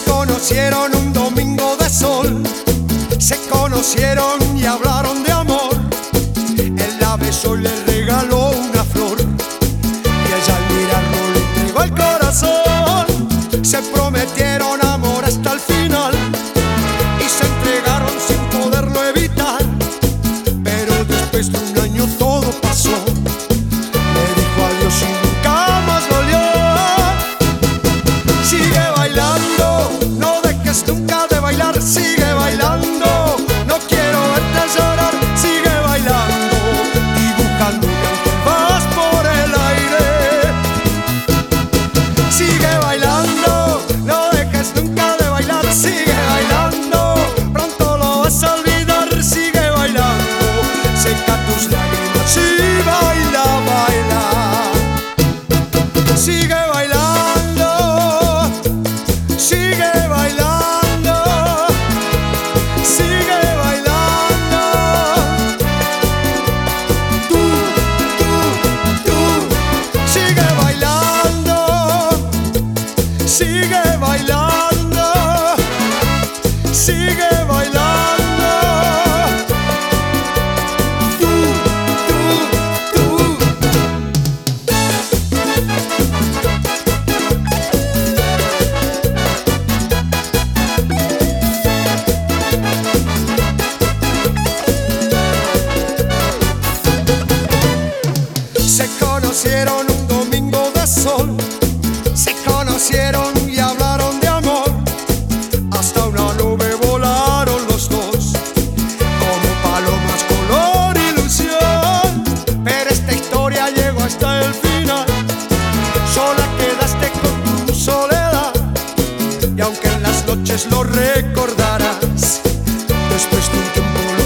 conocieron un domingo de sol, se conocieron y hablaron de amor. Él la besó y le regaló una flor, y ella al mirarlo le entregó el corazón. Se prometieron amor hasta el final y se entregaron sin poderlo evitar. Pero después de un año todo pasó, le dijo adiós y nunca más volvió. Sigue bailando, no dejes nunca de bailar. Sigue bailando, no quiero verte llorar. Sigue bailando, dibujando un ángel vas por el aire. Sigue bailando, no dejes nunca de bailar. Sigue bailando, pronto lo vas a olvidar. Sigue bailando, seca tus lágrimas y baila, baila. Sigue bailando, sigue bailando, sigue bailando. Tú, sigue bailando, sigue bailando, sigue bailando. Tú. Se conocieron un domingo de sol, se conocieron y hablaron de amor. Hasta una nube volaron los dos, como palomas color ilusión. Pero esta historia llegó hasta el final, sola quedaste con tu soledad. Y aunque en las noches lo recordarás, después de un tiempo lo